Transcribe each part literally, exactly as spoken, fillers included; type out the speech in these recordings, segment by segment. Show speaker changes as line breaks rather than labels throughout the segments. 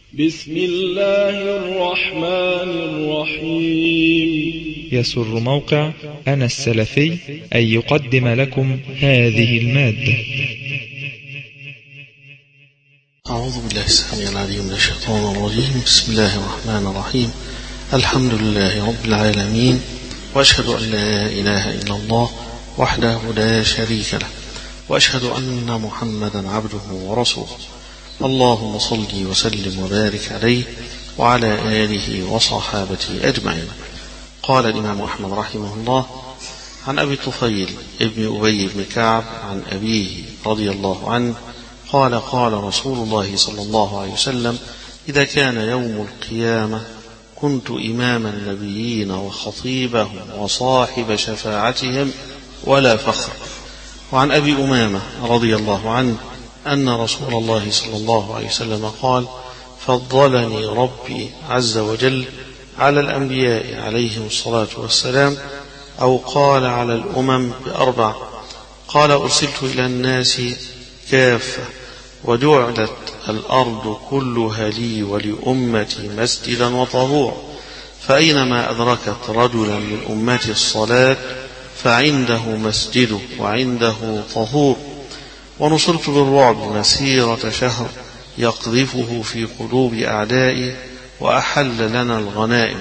بسم الله الرحمن الرحيم.
يسر موقع أنا السلفي أن يقدم لكم هذه المادة.
أعوذ بالله السميع العليم من الشيطان الرجيم. بسم الله الرحمن الرحيم. الحمد لله رب العالمين، وأشهد أن لا إله إلا الله وحده لا شريك له، وأشهد أن محمدا عبده ورسوله. اللهم صل وسلم وبارك عليه وعلى آله وصحابته أجمعين. قال الإمام أحمد رحمه الله عن أبي طفيل ابن أبي بن كعب عن أبيه رضي الله عنه قال قال رسول الله صلى الله عليه وسلم: إذا كان يوم القيامة كنت إمام النبيين وخطيبهم وصاحب شفاعتهم ولا فخر. وعن أبي أمامة رضي الله عنه أن رسول الله صلى الله عليه وسلم قال: فضلني ربي عز وجل على الأنبياء عليهم الصلاة والسلام، أو قال على الأمم بأربع. قال: أرسلت إلى الناس كافة، وجعلت الأرض كلها لي ولأمتي مسجدا وطهورا، فأينما أدركت رجلا من أمتي الصلاة فعنده مسجد وعنده طهور. ونصرت بالرعب مسيرة شهر يقذفه في قلوب أعدائه، وأحل لنا الغنائم.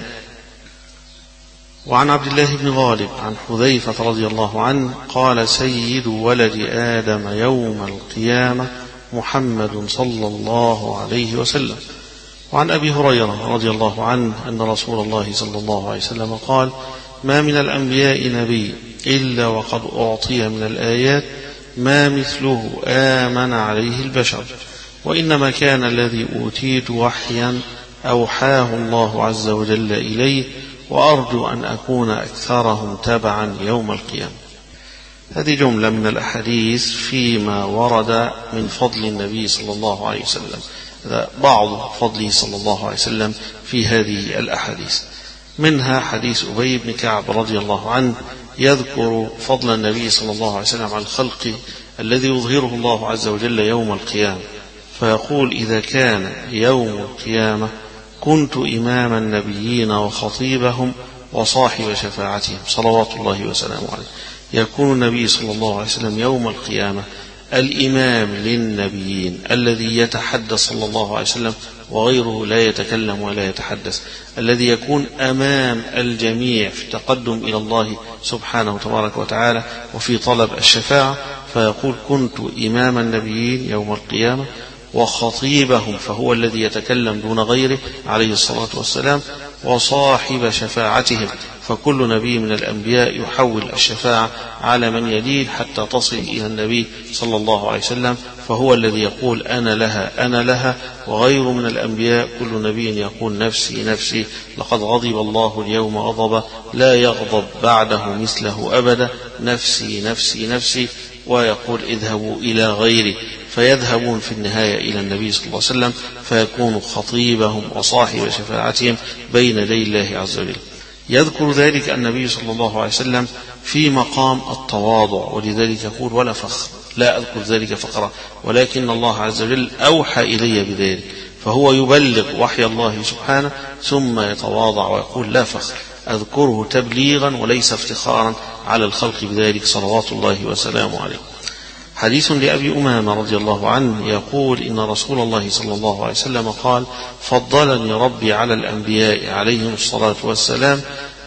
وعن عبد الله بن غالب عن حذيفة رضي الله عنه قال: سيد ولد آدم يوم القيامة محمد صلى الله عليه وسلم. وعن أبي هريرة رضي الله عنه أن رسول الله صلى الله عليه وسلم قال: ما من الأنبياء نبي إلا وقد أعطي من الآيات ما مثله آمن عليه البشر، وإنما كان الذي أوتيت وحيا أوحاه الله عز وجل إليه، وأرجو أن أكون أكثرهم تبعا يوم القيامة. هذه جملة من الأحاديث فيما ورد من فضل النبي صلى الله عليه وسلم، بعض فضله صلى الله عليه وسلم في هذه الأحاديث. منها حديث أبي بن كعب رضي الله عنه يذكر فضل النبي صلى الله عليه وسلم على الخلق الذي يظهره الله عز وجل يوم القيامة، فيقول: إذا كان يوم القيامة كنت إمام النبيين وخطيبهم وصاحب شفاعتهم صلوات الله وسلامه عليه. يكون النبي صلى الله عليه وسلم يوم القيامة الإمام للنبيين الذي يتحدث صلى الله عليه وسلم وغيره لا يتكلم ولا يتحدث، الذي يكون أمام الجميع في التقدم إلى الله سبحانه تبارك وتعالى وفي طلب الشفاعة، فيقول: كنت إمام النبيين يوم القيامة وخطيبهم، فهو الذي يتكلم دون غيره عليه الصلاة والسلام، وصاحب شفاعتهم، فكل نبي من الأنبياء يحول الشفاعة على من يليه حتى تصل إلى النبي صلى الله عليه وسلم، فهو الذي يقول: أنا لها أنا لها. وغير من الأنبياء كل نبي يقول: نفسي نفسي، لقد غضب الله اليوم غضبا لا يغضب بعده مثله أبدا، نفسي نفسي نفسي. ويقول: اذهبوا إلى غيري، فيذهبون في النهاية إلى النبي صلى الله عليه وسلم فيكون خطيبهم وصاحب شفاعتهم بين يدي الله عز وجل. يذكر ذلك النبي صلى الله عليه وسلم في مقام التواضع، ولذلك يقول: ولا فخر، لا أذكر ذلك فقرة، ولكن الله عز وجل أوحى إلي بذلك، فهو يبلغ وحي الله سبحانه ثم يتواضع ويقول: لا فخر، أذكره تبليغا وليس افتخارا على الخلق بذلك صلوات الله وسلامه عليه. حديث لأبي أمامة رضي الله عنه يقول: إن رسول الله صلى الله عليه وسلم قال: فضلني ربي على الأنبياء عليهم الصلاة والسلام،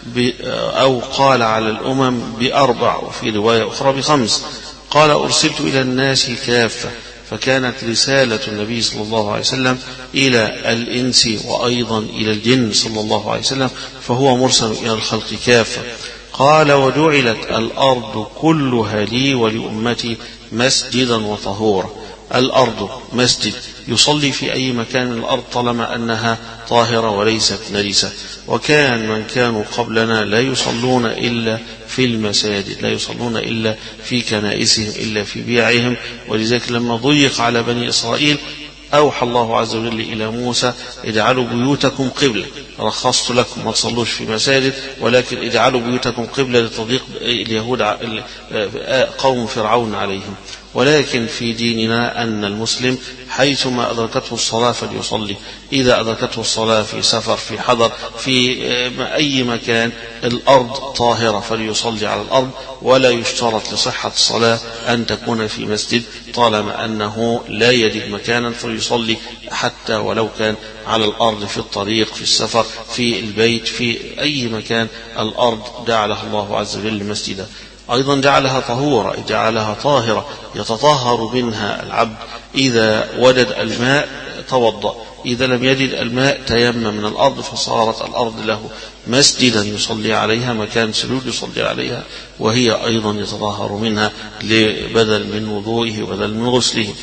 أو قال على الأمم بأربع، وفي رواية أخرى بخمس. قال: أرسلت إلى الناس كافة، فكانت رسالة النبي صلى الله عليه وسلم إلى الإنس وأيضا إلى الجن صلى الله عليه وسلم، فهو مرسل إلى الخلق كافة. قال: وجعلت الأرض كلها لي ولأمتي مسجدا وطهورا. الأرض مسجد، يصلي في أي مكان من الأرض طالما أنها طاهرة وليست نجسة. وكان من كانوا قبلنا لا يصلون إلا في المساجد، لا يصلون إلا في كنائسهم، إلا في بيعهم. ولذلك لما ضيق على بني إسرائيل أوحى الله عز وجل إلى موسى: اجعلوا بيوتكم قبلة، رخصت لكم ما تصلوش في مساجد، ولكن اجعلوا بيوتكم قبلة لتضيق اليهود قوم فرعون عليهم. ولكن في ديننا أن المسلم حيثما أدركته الصلاة فليصلي. إذا أدركته الصلاة في سفر، في حضر، في أي مكان الأرض طاهرة فليصلي على الأرض، ولا يشترط لصحة الصلاة أن تكون في مسجد، طالما أنه لا يجد مكانا فليصلي حتى ولو كان على الأرض، في الطريق، في السفر، في البيت، في أي مكان الأرض جعلها الله عز وجل مسجدا. أيضا جعلها طهورة، جعلها طاهرة يتطهر منها العبد. إذا وجد الماء توضأ، إذا لم يجد الماء تيمم من الأرض، فصارت الأرض له مسجدا يصلي عليها، مكان سجود يصلي عليها، وهي أيضا يتطهر منها بدل من وضوئه وبدل من غسله.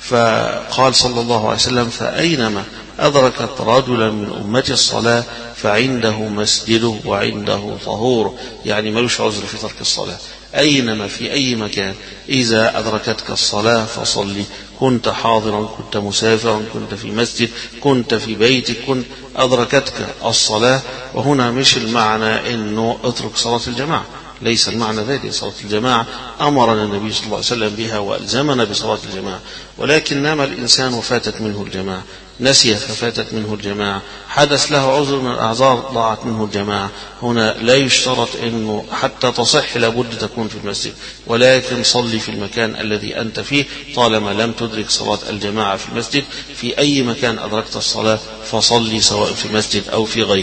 فقال صلى الله عليه وسلم: فأينما أدركت رجلا من أمة الصلاة فعنده مسجده وعنده طهور، يعني ملوش عذر في ترك الصلاة. أينما في أي مكان إذا أدركتك الصلاة فصلي، كنت حاضرا، كنت مسافرا، كنت في مسجد، كنت في بيتك، كنت أدركتك الصلاة. وهنا مش المعنى أنه اترك صلاة الجماعة، ليس المعنى ذلك. صلاة الجماعة أمرنا النبي صلى الله عليه وسلم بها وألزمنا بصلاة الجماعة، ولكن نام الإنسان وفاتت منه الجماعة، نسي ففاتت منه الجماعة، حدث له عذر من الأعذار ضاعت منه الجماعة. هنا لا يشترط أنه حتى تصح لابد تكون في المسجد، ولكن صلي في المكان الذي أنت فيه طالما لم تدرك صلاة الجماعة في المسجد. في أي مكان أدركت الصلاة فصلي، سواء في مسجد أو في غيره.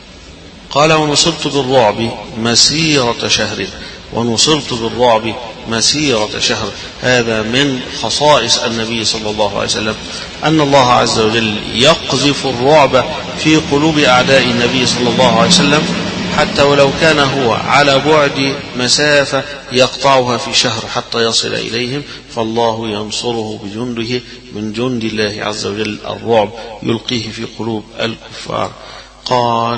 قال: ونصرت بالرعب مسيرة شهر. ونصرت بالرعب مسيرة شهر، هذا من خصائص النبي صلى الله عليه وسلم، أن الله عز وجل يقذف الرعب في قلوب أعداء النبي صلى الله عليه وسلم، حتى ولو كان هو على بعد مسافة يقطعها في شهر حتى يصل إليهم، فالله ينصره بجنده من جند الله عز وجل. الرعب يلقيه في قلوب الكفار. قال: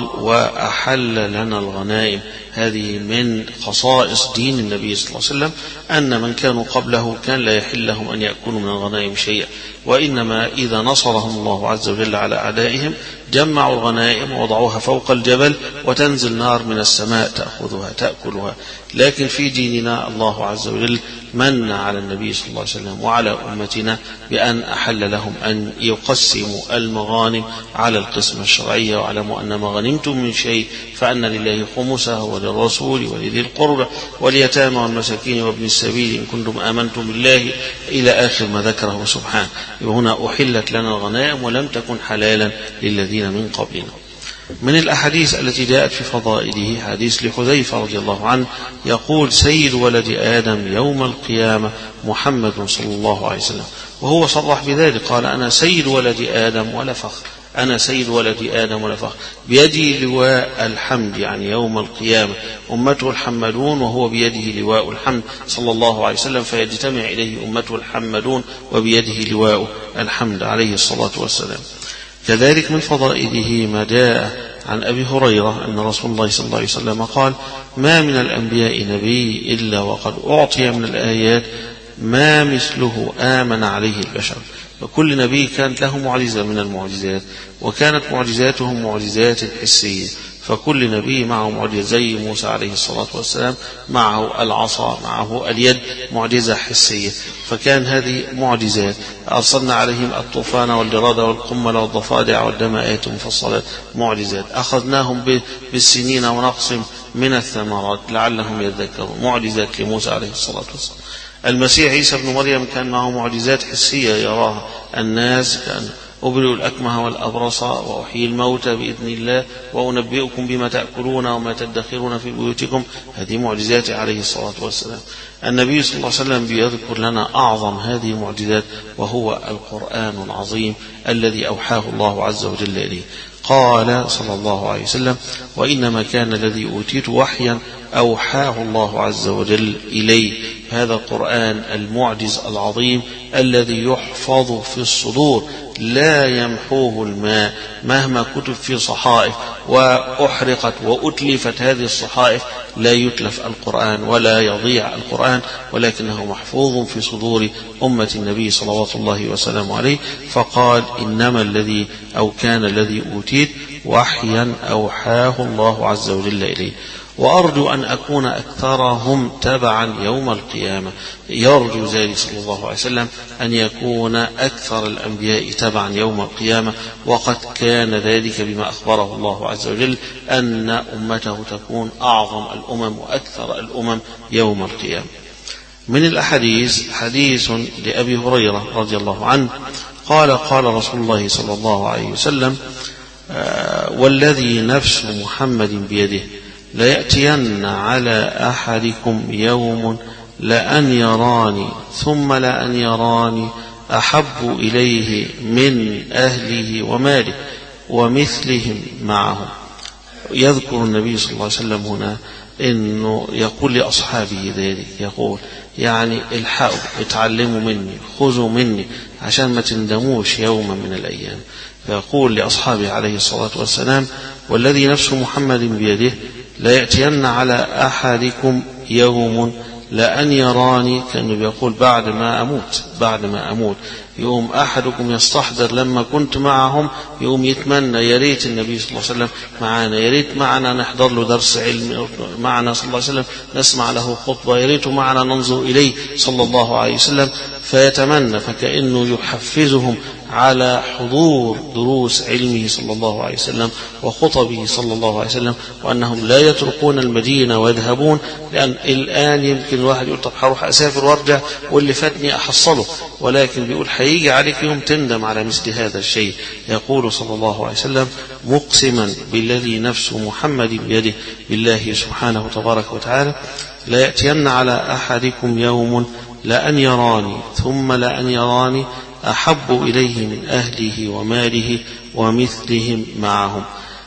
وأحل لنا الغنائم. هذه من خصائص دين النبي صلى الله عليه وسلم، أن من كانوا قبله كان لا يحل لهم أن يأكلوا من الغنائم شيئا، وإنما إذا نصرهم الله عز وجل على أعدائهم جمعوا الغنائم ووضعوها فوق الجبل، وتنزل نار من السماء تأخذها تأكلها. لكن في ديننا الله عز وجل من على النبي صلى الله عليه وسلم وعلى أمتنا بأن أحل لهم أن يقسموا المغانم على القسمة الشرعية. واعلموا أن ما غنمتم من شيء فأن لله خمسه وللرسول ولذي القربى واليتامى والمساكين وابن السبيل إن كنتم آمنتم بالله، إلى آخر ما ذكره سبحانه. وهنا أحلت لنا الغنائم ولم تكن حلالا للذين من قبلنا. من الأحاديث التي جاءت في فضائله حديث لحذيفة رضي الله عنه يقول: سيد ولد آدم يوم القيامة محمد صلى الله عليه وسلم، وهو صرح بذلك، قال: أنا سيد ولد آدم ولا فخر، أنا سيد ولد آدم ولا فخر، بيدي لواء الحمد، يعني يوم القيامة أمته الحمدون وهو بيده لواء الحمد صلى الله عليه وسلم، فيجتمع إليه أمته الحمدون وبيده لواء الحمد عليه الصلاة والسلام. كذلك من فضائله ما جاء عن أبي هريرة أن رسول الله صلى الله عليه وسلم قال: ما من الأنبياء نبي إلا وقد أعطي من الآيات ما مثله آمن عليه البشر. وكل نبي كانت له معجزة من المعجزات، وكانت معجزاتهم معجزات حسية، فكل نبي معه معجزة، زي موسى عليه الصلاة والسلام معه العصا، معه اليد، معجزة حسية. فكان هذه معجزات. أرسلنا عليهم الطوفان والجراد والقمل والضفادع والدم آيات مفصلات، معجزات. أخذناهم بالسنين ونقص من الثمرات لعلهم يذكرون، معجزات لموسى عليه الصلاة والسلام. المسيح عيسى بن مريم كان معه معجزات حسية يراها الناس، كان أبرئ الأكمه والأبرص وأحيي الموتى بإذن الله وأنبئكم بما تأكلون وما تدخرون في بيوتكم، هذه معجزات عليه الصلاة والسلام. النبي صلى الله عليه وسلم بيذكر لنا أعظم هذه المعجزات، وهو القرآن العظيم الذي أوحاه الله عز وجل إليه. قال صلى الله عليه وسلم: وإنما كان الذي أوتيت وحيا أوحاه الله عز وجل إليه. هذا القرآن المعجز العظيم الذي يحفظ في الصدور لا يمحوه الماء، مهما كتب في صحائف وأحرقت وأتلفت هذه الصحائف لا يتلف القرآن ولا يضيع القرآن، ولكنه محفوظ في صدور أمة النبي صلوات الله وسلامه عليه. فقال: إنما الذي أو كان الذي أوتيت وحيا أوحاه الله عز وجل إليه. وأرجو أن أكون أكثرهم تبعا يوم القيامة. يرجو ذلك صلى الله عليه وسلم أن يكون أكثر الأنبياء تبعا يوم القيامة، وقد كان ذلك بما أخبره الله عز وجل أن أمته تكون أعظم الأمم وأكثر الأمم يوم القيامة. من الأحاديث حديث لأبي هريرة رضي الله عنه قال قال رسول الله صلى الله عليه وسلم: والذي نفس محمد بيده ليأتين على أحدكم يوم لأن يراني ثم لأن يراني أحب إليه من أهله وماله ومثلهم معهم. يذكر النبي صلى الله عليه وسلم هنا إنه يقول لأصحابه ذلك، يقول يعني الحقوا، اتعلموا مني، خذوا مني عشان ما تندموش يوما من الأيام. فيقول لأصحابه عليه الصلاة والسلام: والذي نفس محمد بيده ليأتين على أحدكم يوم لأن يراني، كأنه بيقول بعد ما أموت بعد ما أموت يوم أحدكم يستحضر لما كنت معهم، يوم يتمنى يا ريت النبي صلى الله عليه وسلم معنا، يا ريت معنا نحضر له درس علم معنا صلى الله عليه وسلم، نسمع له خطبة، يا ريت معنا ننظر إليه صلى الله عليه وسلم. فيتمنى، فكأنه يحفزهم على حضور دروس علمه صلى الله عليه وسلم وخطبه صلى الله عليه وسلم، وأنهم لا يتركون المدينة ويذهبون، لأن الآن يمكن الواحد يقول طب هروح أسافر وارجع واللي فاتني أحصله، ولكن بيقول هيجي عليك يوم تندم على مثل هذا الشيء. يقول صلى الله عليه وسلم: مقسما بالذي نفس محمد بيده، بالله سبحانه تبارك وتعالى، لا يأتين على أحدكم يوم لأن يراني ثم لأن يراني أحب إليه من أهله وماله ومثلهم معهم.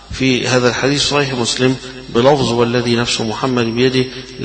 في هذا الحديث صحيح مسلم بلفظ: والذي نفس محمد بيده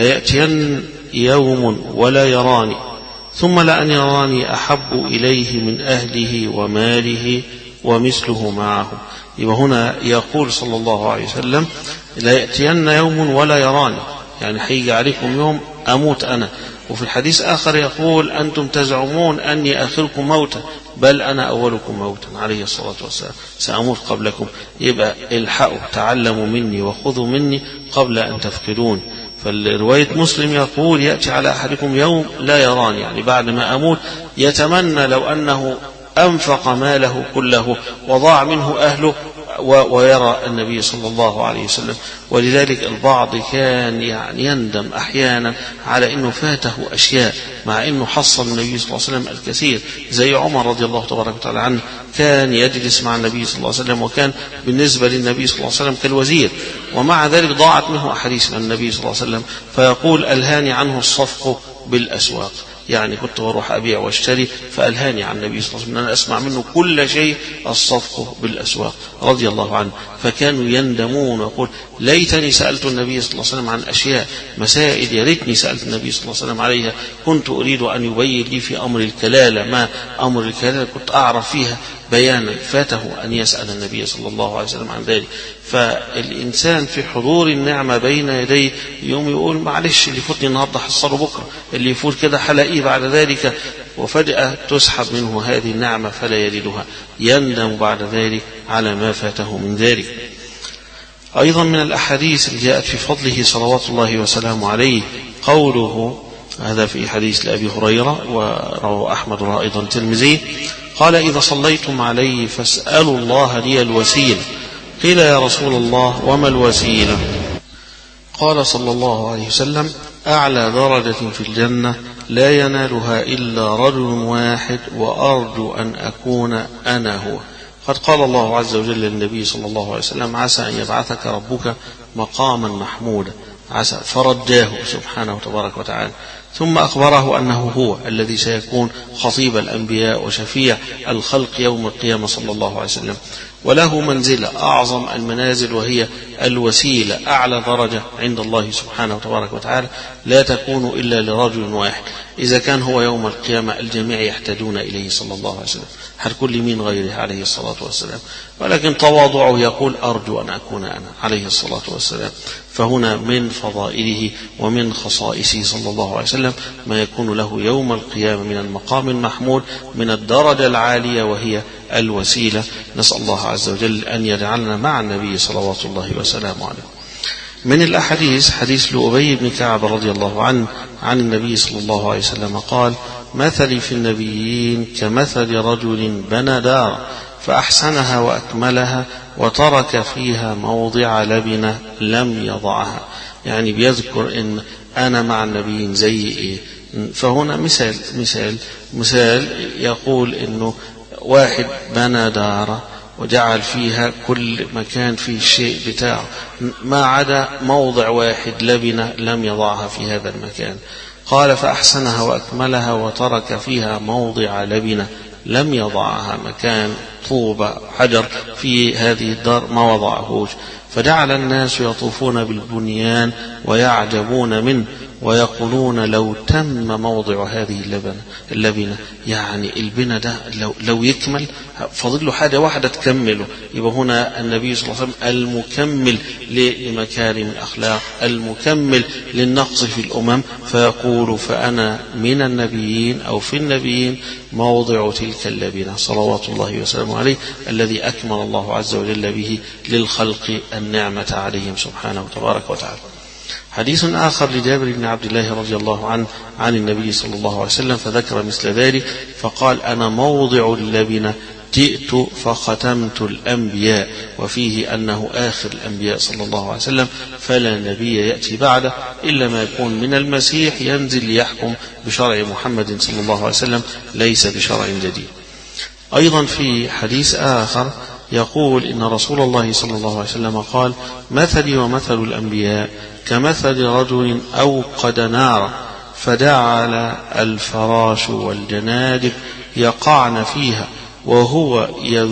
ليأتين يوم ولا يراني ثم لأن يراني أحب إليه من أهله وماله ومثله معهم. يبقى هنا يقول صلى الله عليه وسلم: لا يأتين يوم ولا يراني، يعني هيجي عليكم يوم أموت أنا. وفي الحديث آخر يقول: أنتم تزعمون أني آخركم موتا بل أنا أولكم موتا، عليه الصلاة والسلام، سأموت قبلكم. يبقى الحقوا، تعلموا مني وخذوا مني قبل أن تفقدون. فالرواية مسلم يقول: يأتي على أحدكم يوم لا يراني، يعني بعد ما أموت يتمنى لو أنه أنفق ماله كله وضاع منه أهله ويرى النبي صلى الله عليه وسلم. ولذلك البعض كان يعني يندم أحيانا على أنه فاته أشياء مع أنه حصل النبي صلى الله عليه وسلم الكثير، زي عمر رضي الله تبارك وتعالى عنه، كان يجلس مع النبي صلى الله عليه وسلم، وكان بالنسبة للنبي صلى الله عليه وسلم كالوزير، ومع ذلك ضاعت منه أحاديث عن النبي صلى الله عليه وسلم. فيقول: ألهاني عنه الصفق بالأسواق، يعني كنت بروح أبيع واشتري، فألهاني عن النبي صلى الله عليه وسلم أن أنا أسمع منه كل شيء الصفق بالأسواق رضي الله عنه. فكانوا يندمون ويقول: ليتني سألت النبي صلى الله عليه وسلم عن أشياء مسائل يا ريتني سألت النبي صلى الله عليه وسلم عليها، كنت أريد أن يبين لي في أمر الكلالة، ما أمر الكلالة كنت أعرف فيها بيانا، فاته أن يسأل النبي صلى الله عليه وسلم عن ذلك. فالإنسان في حضور النعمة بين يديه يوم يقول: معلش اللي يفوتني النهارده حصله بكرة، اللي يفوت كده حلقيه بعد ذلك، وفجأة تسحب منه هذه النعمة فلا يجدها، يندم بعد ذلك على ما فاته من ذلك. أيضا من الأحاديث اللي جاءت في فضله صلوات الله وسلامه عليه قوله، هذا في حديث لأبي هريرة ورواه أحمد أيضا الترمذي، قال: إذا صليتم علي فاسألوا الله لي الوسيلة. قيل: يا رسول الله وما الوسيلة؟ قال صلى الله عليه وسلم: أعلى درجة في الجنة لا ينالها إلا رجل واحد وأرجو أن أكون أنا هو. قد قال الله عز وجل للنبي صلى الله عليه وسلم: عسى أن يبعثك ربك مقاما محمودا، عسى، فرجاه سبحانه تبارك وتعالى، ثم أخبره أنه هو الذي سيكون خطيب الأنبياء وشفيع الخلق يوم القيامة صلى الله عليه وسلم، وله منزلة أعظم المنازل وهي الوسيلة، أعلى درجة عند الله سبحانه تبارك وتعالى لا تكون إلا لرجل واحد. إذا كان هو يوم القيامة الجميع يحتاجون إليه صلى الله عليه وسلم، هتكون لمين غيره عليه الصلاة والسلام؟ ولكن تواضعه يقول: أرجو أن أكون أنا عليه الصلاة والسلام. فهنا من فضائله ومن خصائصه صلى الله عليه وسلم ما يكون له يوم القيامة من المقام المحمود، من الدرجة العالية وهي الوسيلة. نسأل الله عز وجل أن يجعلنا مع النبي صلوات الله وسلامه عليه. من الأحاديث حديث لأبي بن كعب رضي الله عنه عن النبي صلى الله عليه وسلم قال: مثلي في النبيين كمثل رجل بنى دار فأحسنها وأكملها وترك فيها موضع لبنة لم يضعها. يعني بيذكر إن أنا مع النبيين زي إيه. فهنا مثال مثال مثال يقول إنه واحد بنى دار وجعل فيها كل مكان فيه الشيء بتاعه ما عدا موضع واحد لبنة لم يضعها في هذا المكان. قال: فأحسنها وأكملها وترك فيها موضع لبنة لم يضعها، مكان طوبة حجر في هذه الدار ما وضعهوش. فجعل الناس يطوفون بالبنيان ويعجبون منه ويقولون: لو تم موضع هذه اللبنة اللبنة يعني البناء ده لو, لو يكمل فضل له حاجة واحدة تكمله. يبقى هنا النبي صلى الله عليه وسلم المكمل لمكارم الأخلاق، المكمل للنقص في الأمم، فيقول: فأنا من النبيين أو في النبيين موضع تلك اللبنة صلوات الله وسلامه عليه، الذي أكمل الله عز وجل به للخلق النعمة عليهم سبحانه وتبارك وتعالى. حديث آخر لجابر بن عبد الله رضي الله عنه عن النبي صلى الله عليه وسلم فذكر مثل ذلك فقال: أنا موضع اللبنة جئت فختمت الأنبياء، وفيه أنه آخر الأنبياء صلى الله عليه وسلم، فلا نبي يأتي بعده إلا ما يكون من المسيح ينزل ليحكم بشرع محمد صلى الله عليه وسلم ليس بشرع جديد. أيضا في حديث آخر يقول إن رسول الله صلى الله عليه وسلم قال: مثلي ومثل الأنبياء كمثل رجل أوقد نارا فجعل الفراش والجنادب يقعن فيها وهو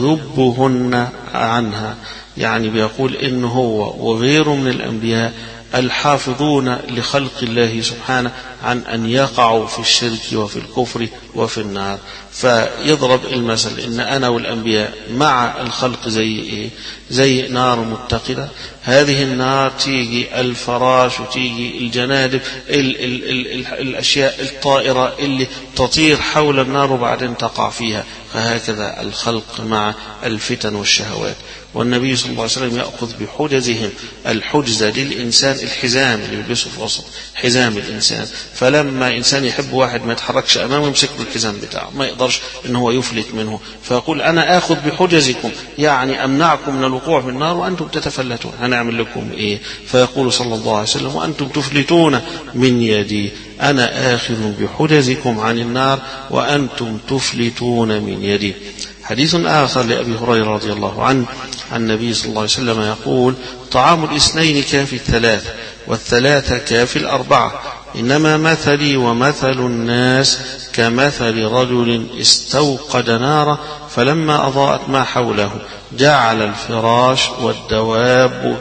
يذبهن عنها. يعني بيقول إنه هو وغيره من الأنبياء الحافظون لخلق الله سبحانه عن أن يقعوا في الشرك وفي الكفر وفي النار. فيضرب المثل إن أنا والأنبياء مع الخلق زي إيه؟ زي نار متقدة. هذه النار تيجي الفراش وتيجي الجنادب ال ال ال ال الأشياء الطائرة اللي تطير حول النار وبعدين تقع فيها. فهكذا الخلق مع الفتن والشهوات. والنبي صلى الله عليه وسلم يأخذ بحجزهم. الحجزة للإنسان الحزام اللي يلبسه في وسط حزام الإنسان، فلما إنسان يحب واحد ما يتحركش أمامه يمسك له الحزام بتاعه ما يقدرش إن هو يفلت منه، فيقول: أنا آخذ بحجزكم، يعني أمنعكم من الوقوع في النار وأنتم تتفلتون، هنعمل لكم إيه؟ فيقول صلى الله عليه وسلم: وأنتم تفلتون من يدي، أنا آخذ بحجزكم عن النار وأنتم تفلتون من يدي. حديث آخر لأبي هريرة رضي الله عنه عن النبي صلى الله عليه وسلم يقول: طعام الاثنين كافي الثلاثة والثلاثة كافي الأربعة، إنما مثلي ومثل الناس كمثل رجل استوقد نارا فلما أضاءت ما حوله جعل الفراش والدواب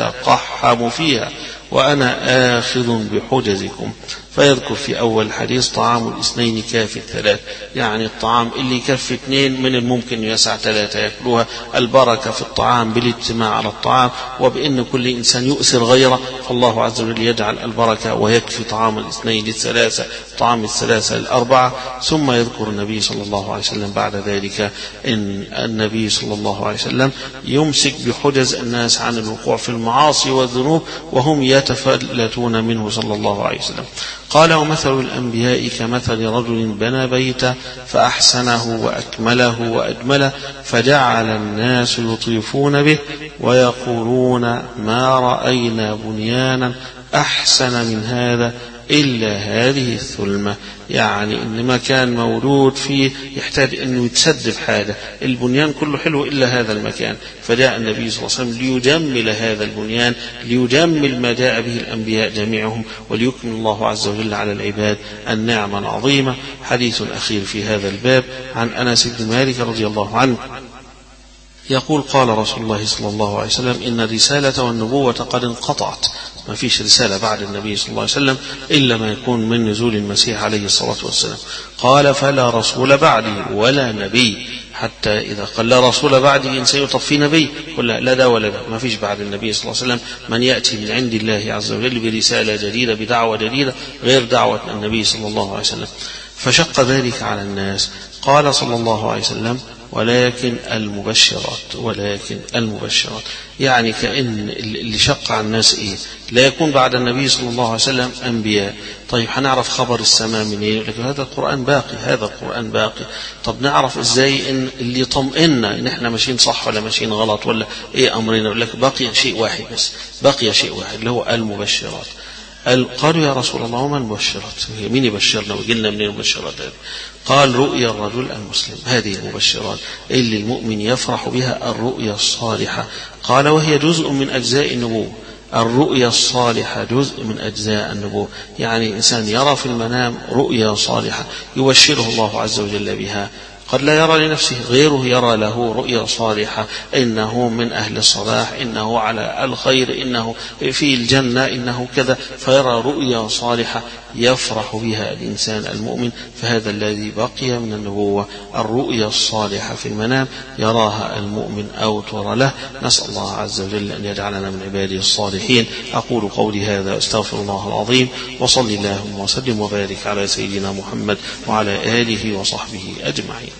تتقحم فيها وأنا آخذ بحجزكم. فيذكر في أول الحديث طعام الاثنين كافي الثلاث، يعني الطعام اللي يكفي اثنين من الممكن يسع ثلاثة يأكلوها. البركة في الطعام بالاجتماع على الطعام، وبأن كل إنسان يؤثر غيره فالله عز وجل يجعل البركة ويكفي طعام الاثنين للثلاثة، طعام الثلاثة الأربعة. ثم يذكر النبي صلى الله عليه وسلم بعد ذلك إن النبي صلى الله عليه وسلم يمسك بحجز الناس عن الوقوع في المعاصي والذنوب وهم يتفلتون منه صلى الله عليه وسلم. قال: ومثل الأنبياء كمثل رجل بنى بيتا فأحسنه وأكمله وأجمله فجعل الناس يطيفون به ويقولون: ما رأينا بنيانا أحسن من هذا إلا هذه الثلمة. يعني إن ما كان موجود فيه يحتاج أنه يتسد بحاجة، البنيان كله حلو إلا هذا المكان. فجاء النبي صلى الله عليه وسلم ليجمل هذا البنيان، ليجمل ما جاء به الأنبياء جميعهم، وليكمل الله عز وجل على العباد النعمة العظيمة. حديث أخير في هذا الباب عن أنس بن مالك رضي الله عنه يقول: قال رسول الله صلى الله عليه وسلم: إن الرسالة والنبوة قد انقطعت، ما فيش رسالة بعد النبي صلى الله عليه وسلم إلا ما يكون من نزول المسيح عليه الصلاة والسلام. قال: فلا رسول بعدي ولا نبي، حتى إذا قال لا رسول بعدي إن سيطف في نبي قل لا, لا ده ولا ده، ما فيش بعد النبي صلى الله عليه وسلم من يأتي من عند الله عز وجل برسالة جديدة بدعوة جديدة غير دعوة النبي صلى الله عليه وسلم. فشق ذلك على الناس. قال صلى الله عليه وسلم: ولكن المبشرات ولكن المبشرات يعني كأن اللي شق على الناس إيه؟ لا يكون بعد النبي صلى الله عليه وسلم أنبياء. طيب هنعرف خبر السماء منين؟ لكن هذا القرآن باقي هذا القرآن باقي. طب نعرف إزاي إن اللي يطمئننا إن إحنا ماشيين صح ولا ماشيين غلط ولا إيه أمرنا؟ لك بقي شيء واحد بس، بقي شيء واحد اللي هو المبشرات. قالوا يا رسول الله وما المبشرات؟ مين يبشرنا ويجيلنا من المبشرات هذه؟ قال رؤيا الرجل المسلم. هذه المبشرات اللي المؤمن يفرح بها الرؤيا الصالحة. قال وهي جزء من أجزاء النبوة. الرؤيا الصالحة جزء من أجزاء النبوة، يعني إنسان يرى في المنام رؤيا صالحة يبشره الله عز وجل بها. قد لا يرى لنفسه، غيره يرى له رؤيا صالحة، إنه من أهل الصلاح، إنه على الخير، إنه في الجنة، إنه كذا، فيرى رؤيا صالحة يفرح بها الإنسان المؤمن. فهذا الذي بقي من النبوة الرؤيا الصالحة في المنام يراها المؤمن أو ترى له. نسأل الله عز وجل أن يجعلنا من عباده الصالحين. أقول قولي هذا أستغفر الله العظيم، وصلي اللهم وسلم وبارك على سيدنا محمد وعلى آله وصحبه أجمعين.